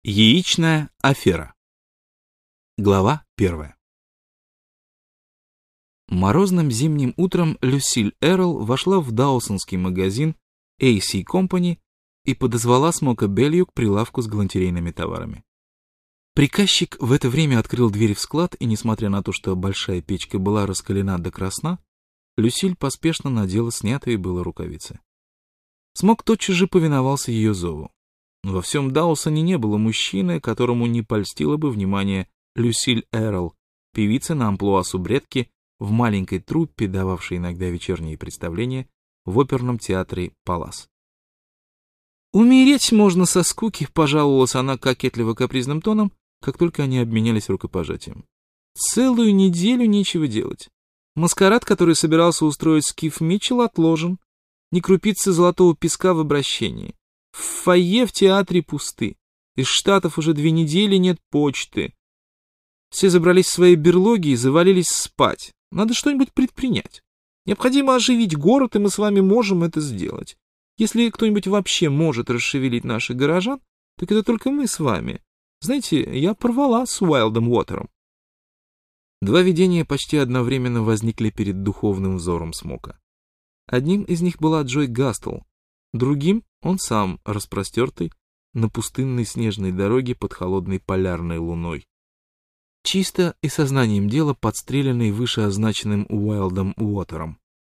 Яичная афера. Глава 1. Морозным зимним утром Люсиль Эрл вошла в даусонский магазин AC Company и подозвала Смока Беллью к прилавку с галантерейными товарами. Приказчик в это время открыл дверь в склад, и, несмотря на то, что большая печка была раскалена до красна, Люсиль поспешно надела снятые было рукавицы. Смок тотчас же повиновался ее зову. Во всем Даусоне не было мужчины, которому не польстило бы внимание Люсиль Эрл, певицы на амплуа субредки в маленькой труппе, дававшей иногда вечерние представления в оперном театре «Палас». «Умереть можно со скуки», — пожаловалась она кокетливо-капризным тоном, как только они обменялись рукопожатием. «Целую неделю нечего делать. Маскарад, который собирался устроить Скиф Митчелл, отложен. Ни крупицы золотого песка в обращении. В фойе в театре пусты. Из Штатов уже 2 недели нет почты. Все забрались в свои берлоги и завалились спать. Надо что-нибудь предпринять. Необходимо оживить город, и мы с вами можем это сделать. Если кто-нибудь вообще может расшевелить наших горожан, так это только мы с вами. Знаете, я порвала с Уайлдом Уотером». Два видения почти одновременно возникли перед духовным взором Смока. Одним из них была Джой Гастл, другим — он сам, распростертый на пустынной снежной дороге под холодной полярной луной. Чисто и сознанием дела подстреленный вышеозначенным Уайлдом Уотером.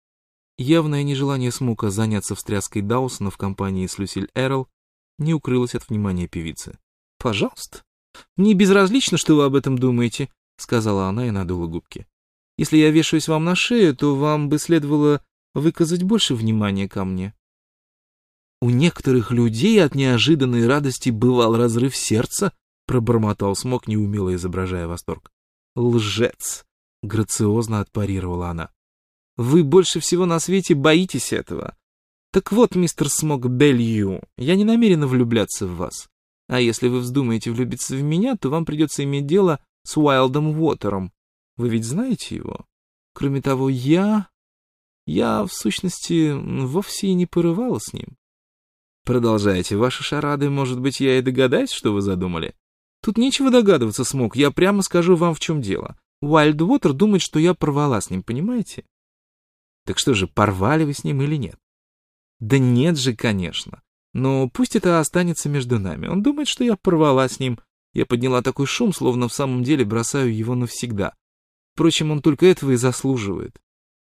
Явное нежелание Смока заняться встряской Даусона в компании с Люсиль Эрл не укрылось от внимания певицы. «Пожалуйста, мне безразлично, что вы об этом думаете», — сказала она и надула губки. «Если я вешаюсь вам на шею, то вам бы следовало выказать больше внимания ко мне». «У некоторых людей от неожиданной радости бывал разрыв сердца», — пробормотал Смок, неумело изображая восторг. «Лжец!» — грациозно отпарировала она. «Вы больше всего на свете боитесь этого. Так вот, мистер Смок Беллью, я не намерена влюбляться в вас. А если вы вздумаете влюбиться в меня, то вам придется иметь дело с Уайлдом Уотером. Вы ведь знаете его? Кроме того, я, в сущности, вовсе и не порывала с ним. Продолжайте ваши шарады, может быть, я и догадаюсь, что вы задумали. Тут нечего догадываться, Смок, я прямо скажу вам, в чем дело. Уайлд Уотер думает, что я порвала с ним, понимаете? Так что же, порвали вы с ним или нет? Да нет же, конечно. Но пусть это останется между нами. Он думает, что я порвала с ним. Я подняла такой шум, словно в самом деле бросаю его навсегда. Впрочем, он только этого и заслуживает.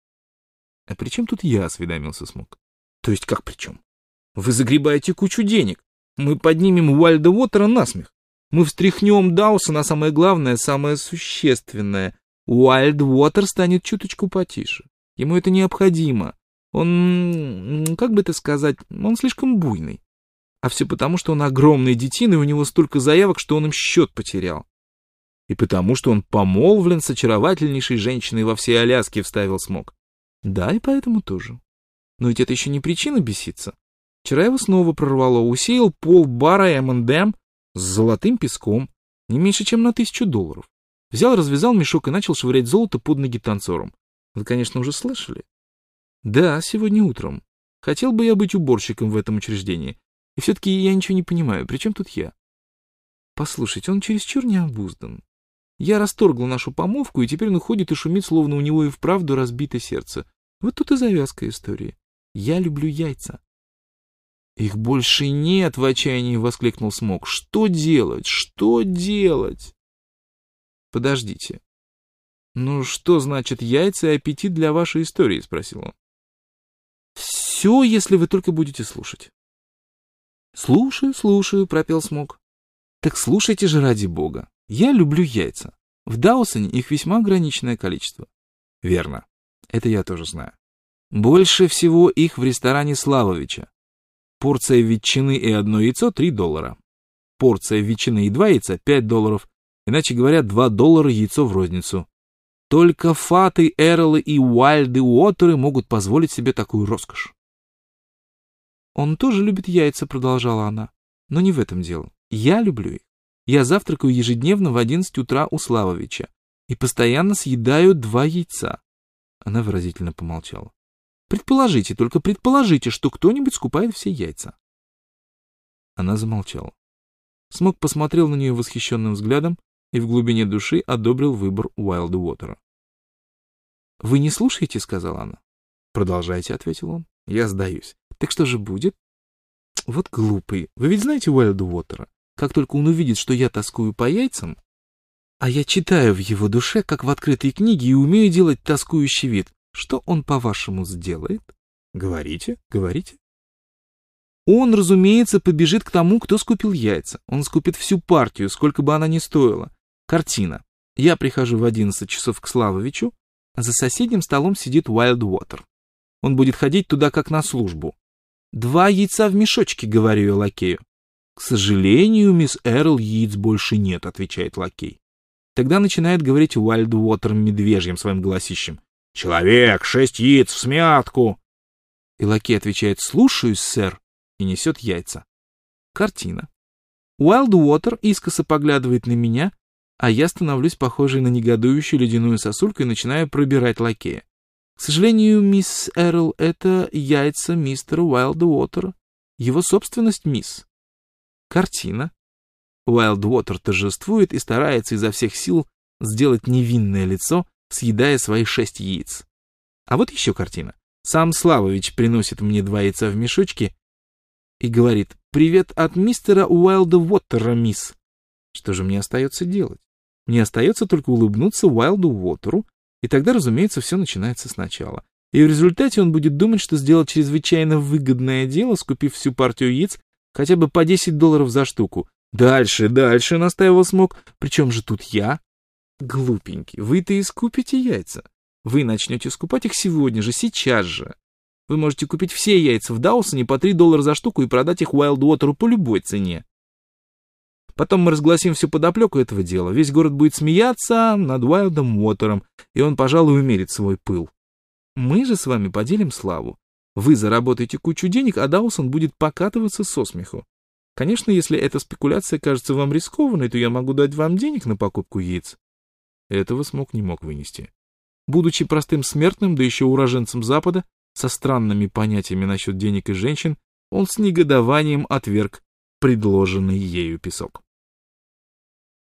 А при чем тут я, осведомился Смок? То есть как при чем? Вы загребаете кучу денег. Мы поднимем Уайлда Уотера насмех. Мы встряхнем Даусона, а самое главное, самое существенное. Уайлд Уотер станет чуточку потише. Ему это необходимо. Он, как бы это сказать, он слишком буйный. А все потому, что он огромный детина, и у него столько заявок, что он им счет потерял. И потому, что он помолвлен с очаровательнейшей женщиной во всей Аляске, вставил Смок. Да, и поэтому тоже. Но ведь это еще не причина беситься. Вчера его снова прорвало, усеял пол бара M&M с золотым песком, не меньше, чем на $1000. Взял, развязал мешок и начал швырять золото под ноги танцорам. Вы, конечно, уже слышали? Да, сегодня утром. Хотел бы я быть уборщиком в этом учреждении. И все-таки я ничего не понимаю, при чем тут я? Послушайте, он чересчур необуздан. Я расторгла нашу помолвку, и теперь он ходит и шумит, словно у него и вправду разбито сердце. Вот тут и завязка истории. Я люблю яйца. «Их больше нет!» — в отчаянии воскликнул Смок. «Что делать? Что делать?» «Подождите. Ну, что значит яйца и аппетит для вашей истории?» — спросил он. «Все, если вы только будете слушать». «Слушаю», — пропел Смок. «Так слушайте же ради бога. Я люблю яйца. В Даусоне их весьма ограниченное количество». «Верно. Это я тоже знаю. Больше всего их в ресторане Славовича. Порция ветчины и 1 яйцо $3. Порция ветчины и 2 яйца $5. Иначе говоря, $2 яйцо в розницу. Только Фаты, Эрлы и Уайлды Уотеры могут позволить себе такую роскошь». «Он тоже любит яйца», — продолжала она. «Но не в этом дело. Я люблю их. Я завтракаю ежедневно в 11 утра у Славовича и постоянно съедаю 2 яйца». Она выразительно помолчала. «Предположите, только предположите, что кто-нибудь скупает все яйца». Она замолчала. Смок посмотрел на нее восхищенным взглядом и в глубине души одобрил выбор Уайлдвотера. «Вы не слушаете?» — сказала она. «Продолжайте», — ответил он. «Я сдаюсь. Так что же будет?» «Вот глупый. Вы ведь знаете Уайлдвотера? Как только он увидит, что я тоскую по яйцам, а я читаю в его душе, как в открытой книге, и умею делать тоскующий вид, что он, по-вашему, сделает? Говорите, говорите». Он, разумеется, побежит к тому, кто скупил яйца. Он скупит всю партию, сколько бы она ни стоила. Картина. Я прихожу в 11 часов к Славовичу, а за соседним столом сидит Уайлдвотер. Он будет ходить туда, как на службу. 2 яйца в мешочке, говорю я лакею. «К сожалению, мисс Эрл, яиц больше нет», — отвечает лакей. Тогда начинает говорить Уайлдвотер медвежьим своим голосищем. «Человек, 6 яиц в смятку!» И лакей отвечает: «Слушаюсь, сэр», и несет яйца. Картина. Уайлдвотер искоса поглядывает на меня, а я становлюсь похожей на негодующую ледяную сосульку и начинаю пробирать лакея. «К сожалению, мисс Эрл, это яйца мистера Уайлдвотера. Его собственность, мисс». Картина. Уайлдвотер торжествует и старается изо всех сил сделать невинное лицо, съедая свои 6 яиц. А вот еще картина. Сам Славович приносит мне 2 яйца в мешочке и говорит: «Привет от мистера Уайлдвотера, мисс». Что же мне остается делать? Мне остается только улыбнуться Уайлдвотеру, и тогда, разумеется, все начинается сначала. И в результате он будет думать, что сделал чрезвычайно выгодное дело, скупив всю партию яиц хотя бы по $10 за штуку. «Дальше, дальше», — настаивал Смок. «Причем же тут я?» «Глупенький, вы-то и скупите яйца. Вы начнете скупать их сегодня же, сейчас же. Вы можете купить все яйца в Даусоне по $3 за штуку и продать их Уайлдвотеру по любой цене. Потом мы разгласим всю подоплеку этого дела. Весь город будет смеяться над Уайлдвотером, и он, пожалуй, умерит свой пыл. Мы же с вами поделим славу. Вы заработаете кучу денег, а Даусон будет покатываться со смеху. Конечно, если эта спекуляция кажется вам рискованной, то я могу дать вам денег на покупку яиц». Этого Смок не мог вынести. Будучи простым смертным, да еще уроженцем Запада, со странными понятиями насчет денег и женщин, он с негодованием отверг предложенный ею песок.